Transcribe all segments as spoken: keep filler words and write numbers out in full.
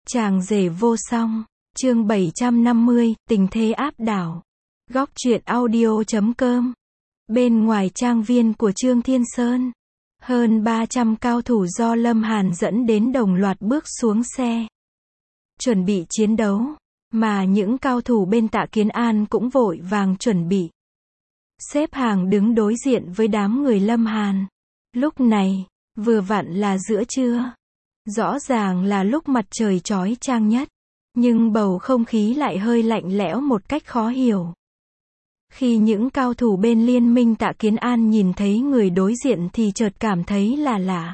Chàng rể vô song, chương bảy trăm năm mươi, tình thế áp đảo. Góc truyện audio chấm com. Bên ngoài trang viên của Trương Thiên Sơn, hơn ba trăm cao thủ do Lâm Hàn dẫn đến đồng loạt bước xuống xe, chuẩn bị chiến đấu, mà những cao thủ bên Tạ Kiến An cũng vội vàng chuẩn bị, xếp hàng đứng đối diện với đám người Lâm Hàn. Lúc này, vừa vặn là giữa trưa. Rõ ràng là lúc mặt trời chói chang nhất, nhưng bầu không khí lại hơi lạnh lẽo một cách khó hiểu. Khi những cao thủ bên liên minh Tạ Kiến An nhìn thấy người đối diện thì chợt cảm thấy là lạ.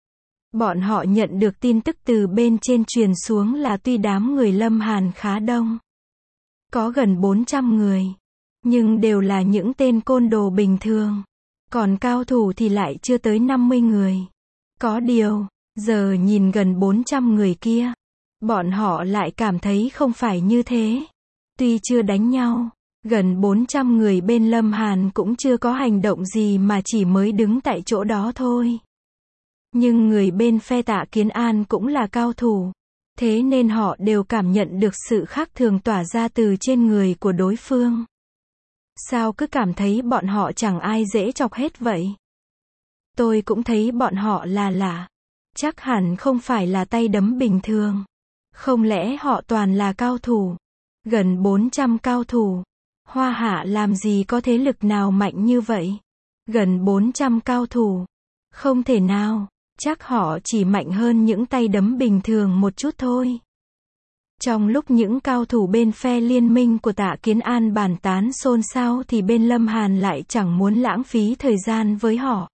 Bọn họ nhận được tin tức từ bên trên truyền xuống là tuy đám người Lâm Hàn khá đông, có gần bốn trăm người, nhưng đều là những tên côn đồ bình thường. Còn cao thủ thì lại chưa tới năm mươi người. Có điều, giờ nhìn gần bốn trăm người kia, bọn họ lại cảm thấy không phải như thế. Tuy chưa đánh nhau, gần bốn trăm người bên Lâm Hàn cũng chưa có hành động gì mà chỉ mới đứng tại chỗ đó thôi. Nhưng người bên phe Tạ Kiến An cũng là cao thủ, thế nên họ đều cảm nhận được sự khác thường tỏa ra từ trên người của đối phương. Sao cứ cảm thấy bọn họ chẳng ai dễ chọc hết vậy? Tôi cũng thấy bọn họ là lạ. Chắc hẳn không phải là tay đấm bình thường. Không lẽ họ toàn là cao thủ? Gần bốn trăm cao thủ. Hoa Hạ làm gì có thế lực nào mạnh như vậy? Gần bốn trăm cao thủ. Không thể nào, chắc họ chỉ mạnh hơn những tay đấm bình thường một chút thôi. Trong lúc những cao thủ bên phe liên minh của Tạ Kiến An bàn tán xôn xao thì bên Lâm Hàn lại chẳng muốn lãng phí thời gian với họ.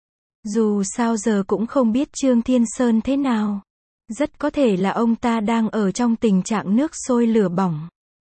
Dù sao giờ cũng không biết Trương Thiên Sơn thế nào. Rất có thể là ông ta đang ở trong tình trạng nước sôi lửa bỏng.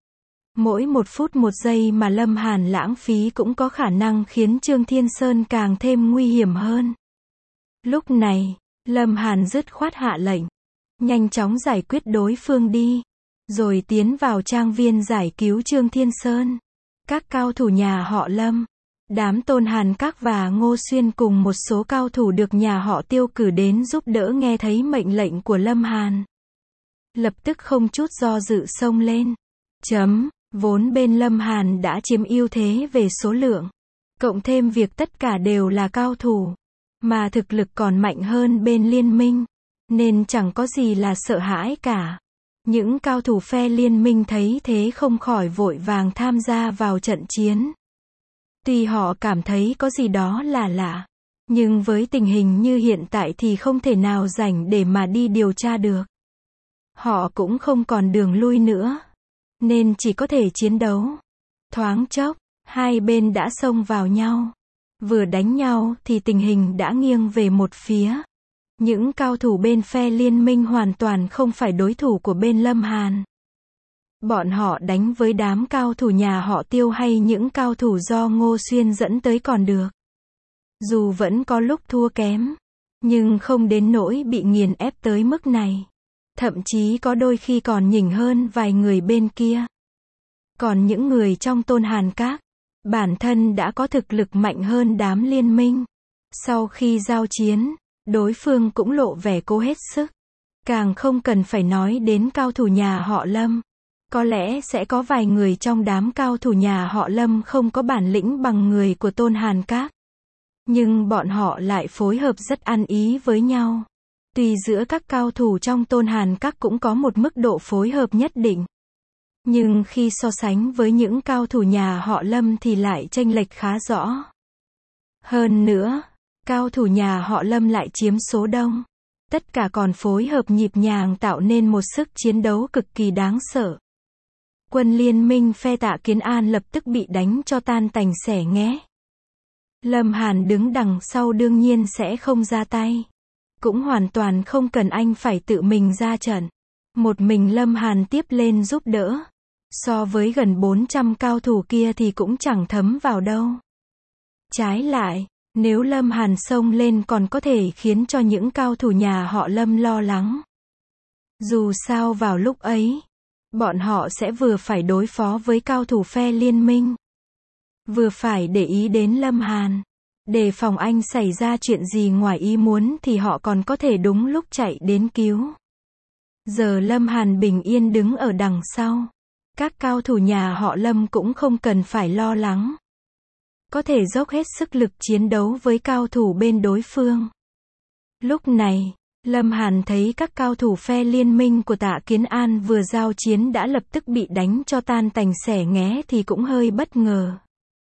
Mỗi một phút một giây mà Lâm Hàn lãng phí cũng có khả năng khiến Trương Thiên Sơn càng thêm nguy hiểm hơn. Lúc này, Lâm Hàn dứt khoát hạ lệnh. Nhanh chóng giải quyết đối phương đi. Rồi tiến vào trang viên giải cứu Trương Thiên Sơn. Các cao thủ nhà họ Lâm, đám Tôn Hàn Các và Ngô Xuyên cùng một số cao thủ được nhà họ Tiêu cử đến giúp đỡ nghe thấy mệnh lệnh của Lâm Hàn, lập tức không chút do dự xông lên. Chấm, vốn bên Lâm Hàn đã chiếm ưu thế về số lượng, cộng thêm việc tất cả đều là cao thủ, mà thực lực còn mạnh hơn bên liên minh, nên chẳng có gì là sợ hãi cả. Những cao thủ phe liên minh thấy thế không khỏi vội vàng tham gia vào trận chiến. Tuy họ cảm thấy có gì đó là lạ, nhưng với tình hình như hiện tại thì không thể nào rảnh để mà đi điều tra được. Họ cũng không còn đường lui nữa, nên chỉ có thể chiến đấu. Thoáng chốc, hai bên đã xông vào nhau. Vừa đánh nhau thì tình hình đã nghiêng về một phía. Những cao thủ bên phe liên minh hoàn toàn không phải đối thủ của bên Lâm Hàn. Bọn họ đánh với đám cao thủ nhà họ Tiêu hay những cao thủ do Ngô Xuyên dẫn tới còn được. Dù vẫn có lúc thua kém, nhưng không đến nỗi bị nghiền ép tới mức này. Thậm chí có đôi khi còn nhỉnh hơn vài người bên kia. Còn những người trong Tôn Hàn Các, bản thân đã có thực lực mạnh hơn đám liên minh. Sau khi giao chiến, đối phương cũng lộ vẻ cố hết sức. Càng không cần phải nói đến cao thủ nhà họ Lâm. Có lẽ sẽ có vài người trong đám cao thủ nhà họ Lâm không có bản lĩnh bằng người của Tôn Hàn Các. Nhưng bọn họ lại phối hợp rất ăn ý với nhau. Tuy giữa các cao thủ trong Tôn Hàn Các cũng có một mức độ phối hợp nhất định, nhưng khi so sánh với những cao thủ nhà họ Lâm thì lại chênh lệch khá rõ. Hơn nữa, cao thủ nhà họ Lâm lại chiếm số đông. Tất cả còn phối hợp nhịp nhàng tạo nên một sức chiến đấu cực kỳ đáng sợ. Quân liên minh phe Tạ Kiến An lập tức bị đánh cho tan tành xẻ nghé. Lâm Hàn đứng đằng sau đương nhiên sẽ không ra tay. Cũng hoàn toàn không cần anh phải tự mình ra trận. Một mình Lâm Hàn tiếp lên giúp đỡ. So với gần bốn trăm cao thủ kia thì cũng chẳng thấm vào đâu. Trái lại, nếu Lâm Hàn xông lên còn có thể khiến cho những cao thủ nhà họ Lâm lo lắng. Dù sao vào lúc ấy, bọn họ sẽ vừa phải đối phó với cao thủ phe liên minh, vừa phải để ý đến Lâm Hàn. Đề phòng anh xảy ra chuyện gì ngoài ý muốn thì họ còn có thể đúng lúc chạy đến cứu. Giờ Lâm Hàn bình yên đứng ở đằng sau. Các cao thủ nhà họ Lâm cũng không cần phải lo lắng. Có thể dốc hết sức lực chiến đấu với cao thủ bên đối phương. Lúc này, Lâm Hàn thấy các cao thủ phe liên minh của Tạ Kiến An vừa giao chiến đã lập tức bị đánh cho tan tành xẻ nghé thì cũng hơi bất ngờ.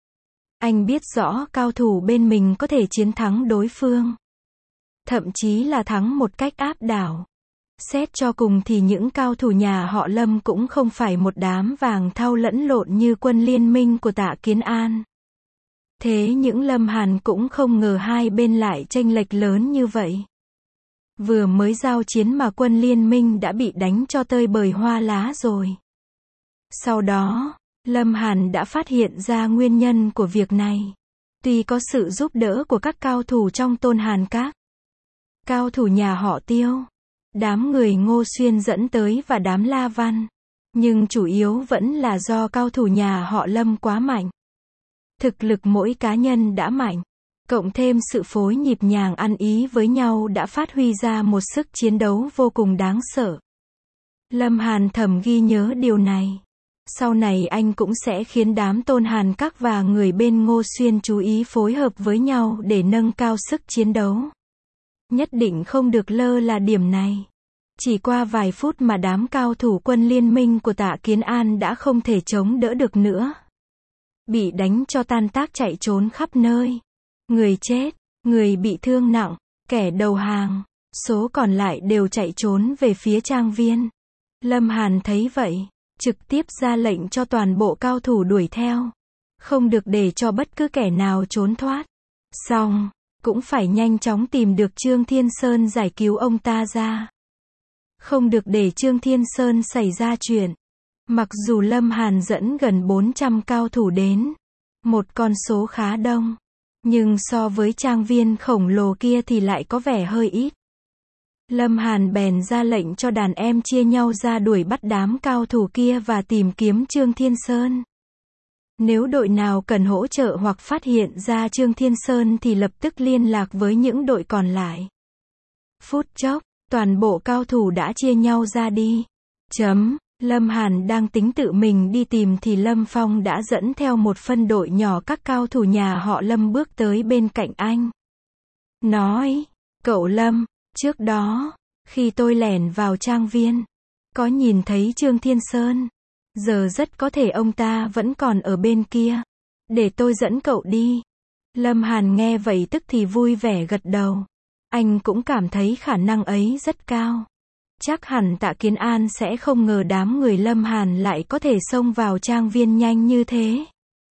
Anh biết rõ cao thủ bên mình có thể chiến thắng đối phương. Thậm chí là thắng một cách áp đảo. Xét cho cùng thì những cao thủ nhà họ Lâm cũng không phải một đám vàng thau lẫn lộn như quân liên minh của Tạ Kiến An. Thế những Lâm Hàn cũng không ngờ hai bên lại chênh lệch lớn như vậy. Vừa mới giao chiến mà quân liên minh đã bị đánh cho tơi bời hoa lá rồi. Sau đó, Lâm Hàn đã phát hiện ra nguyên nhân của việc này. Tuy có sự giúp đỡ của các cao thủ trong Tôn Hàn Các, cao thủ nhà họ Tiêu, đám người Ngô Xuyên dẫn tới và đám La Văn, nhưng chủ yếu vẫn là do cao thủ nhà họ Lâm quá mạnh. Thực lực mỗi cá nhân đã mạnh, cộng thêm sự phối nhịp nhàng ăn ý với nhau đã phát huy ra một sức chiến đấu vô cùng đáng sợ. Lâm Hàn thầm ghi nhớ điều này. Sau này anh cũng sẽ khiến đám Tôn Hàn Các và người bên Ngô Xuyên chú ý phối hợp với nhau để nâng cao sức chiến đấu. Nhất định không được lơ là điểm này. Chỉ qua vài phút mà đám cao thủ quân liên minh của Tạ Kiến An đã không thể chống đỡ được nữa. Bị đánh cho tan tác chạy trốn khắp nơi. Người chết, người bị thương nặng, kẻ đầu hàng, số còn lại đều chạy trốn về phía trang viên. Lâm Hàn thấy vậy, trực tiếp ra lệnh cho toàn bộ cao thủ đuổi theo. Không được để cho bất cứ kẻ nào trốn thoát. Xong, cũng phải nhanh chóng tìm được Trương Thiên Sơn giải cứu ông ta ra. Không được để Trương Thiên Sơn xảy ra chuyện. Mặc dù Lâm Hàn dẫn gần bốn trăm cao thủ đến, một con số khá đông, nhưng so với trang viên khổng lồ kia thì lại có vẻ hơi ít. Lâm Hàn bèn ra lệnh cho đàn em chia nhau ra đuổi bắt đám cao thủ kia và tìm kiếm Trương Thiên Sơn. Nếu đội nào cần hỗ trợ hoặc phát hiện ra Trương Thiên Sơn thì lập tức liên lạc với những đội còn lại. Phút chốc, toàn bộ cao thủ đã chia nhau ra đi. Chấm. Lâm Hàn đang tính tự mình đi tìm thì Lâm Phong đã dẫn theo một phân đội nhỏ các cao thủ nhà họ Lâm bước tới bên cạnh anh. Nói, cậu Lâm, trước đó, khi tôi lẻn vào trang viên, có nhìn thấy Trương Thiên Sơn. Giờ rất có thể ông ta vẫn còn ở bên kia. Để tôi dẫn cậu đi. Lâm Hàn nghe vậy tức thì vui vẻ gật đầu. Anh cũng cảm thấy khả năng ấy rất cao. Chắc hẳn Tạ Kiến An sẽ không ngờ đám người Lâm Hàn lại có thể xông vào trang viên nhanh như thế.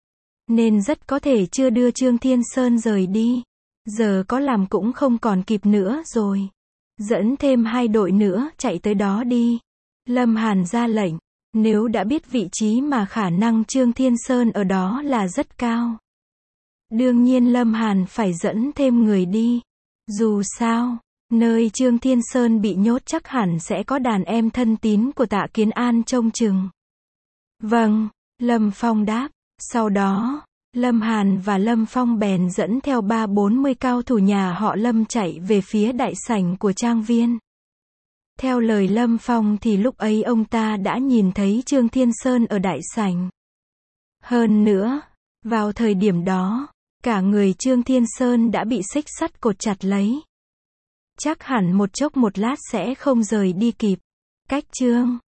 Nên rất có thể chưa đưa Trương Thiên Sơn rời đi. Giờ có làm cũng không còn kịp nữa rồi. Dẫn thêm hai đội nữa chạy tới đó đi. Lâm Hàn ra lệnh. Nếu đã biết vị trí mà khả năng Trương Thiên Sơn ở đó là rất cao. Đương nhiên Lâm Hàn phải dẫn thêm người đi. Dù sao, nơi Trương Thiên Sơn bị nhốt chắc hẳn sẽ có đàn em thân tín của Tạ Kiến An trông chừng. Vâng, Lâm Phong đáp. Sau đó, Lâm Hàn và Lâm Phong bèn dẫn theo ba bốn mươi cao thủ nhà họ Lâm chạy về phía đại sảnh của trang viên. Theo lời Lâm Phong thì lúc ấy ông ta đã nhìn thấy Trương Thiên Sơn ở đại sảnh. Hơn nữa, vào thời điểm đó, cả người Trương Thiên Sơn đã bị xích sắt cột chặt lấy. Chắc hẳn một chốc một lát sẽ không rời đi kịp. Cách Trương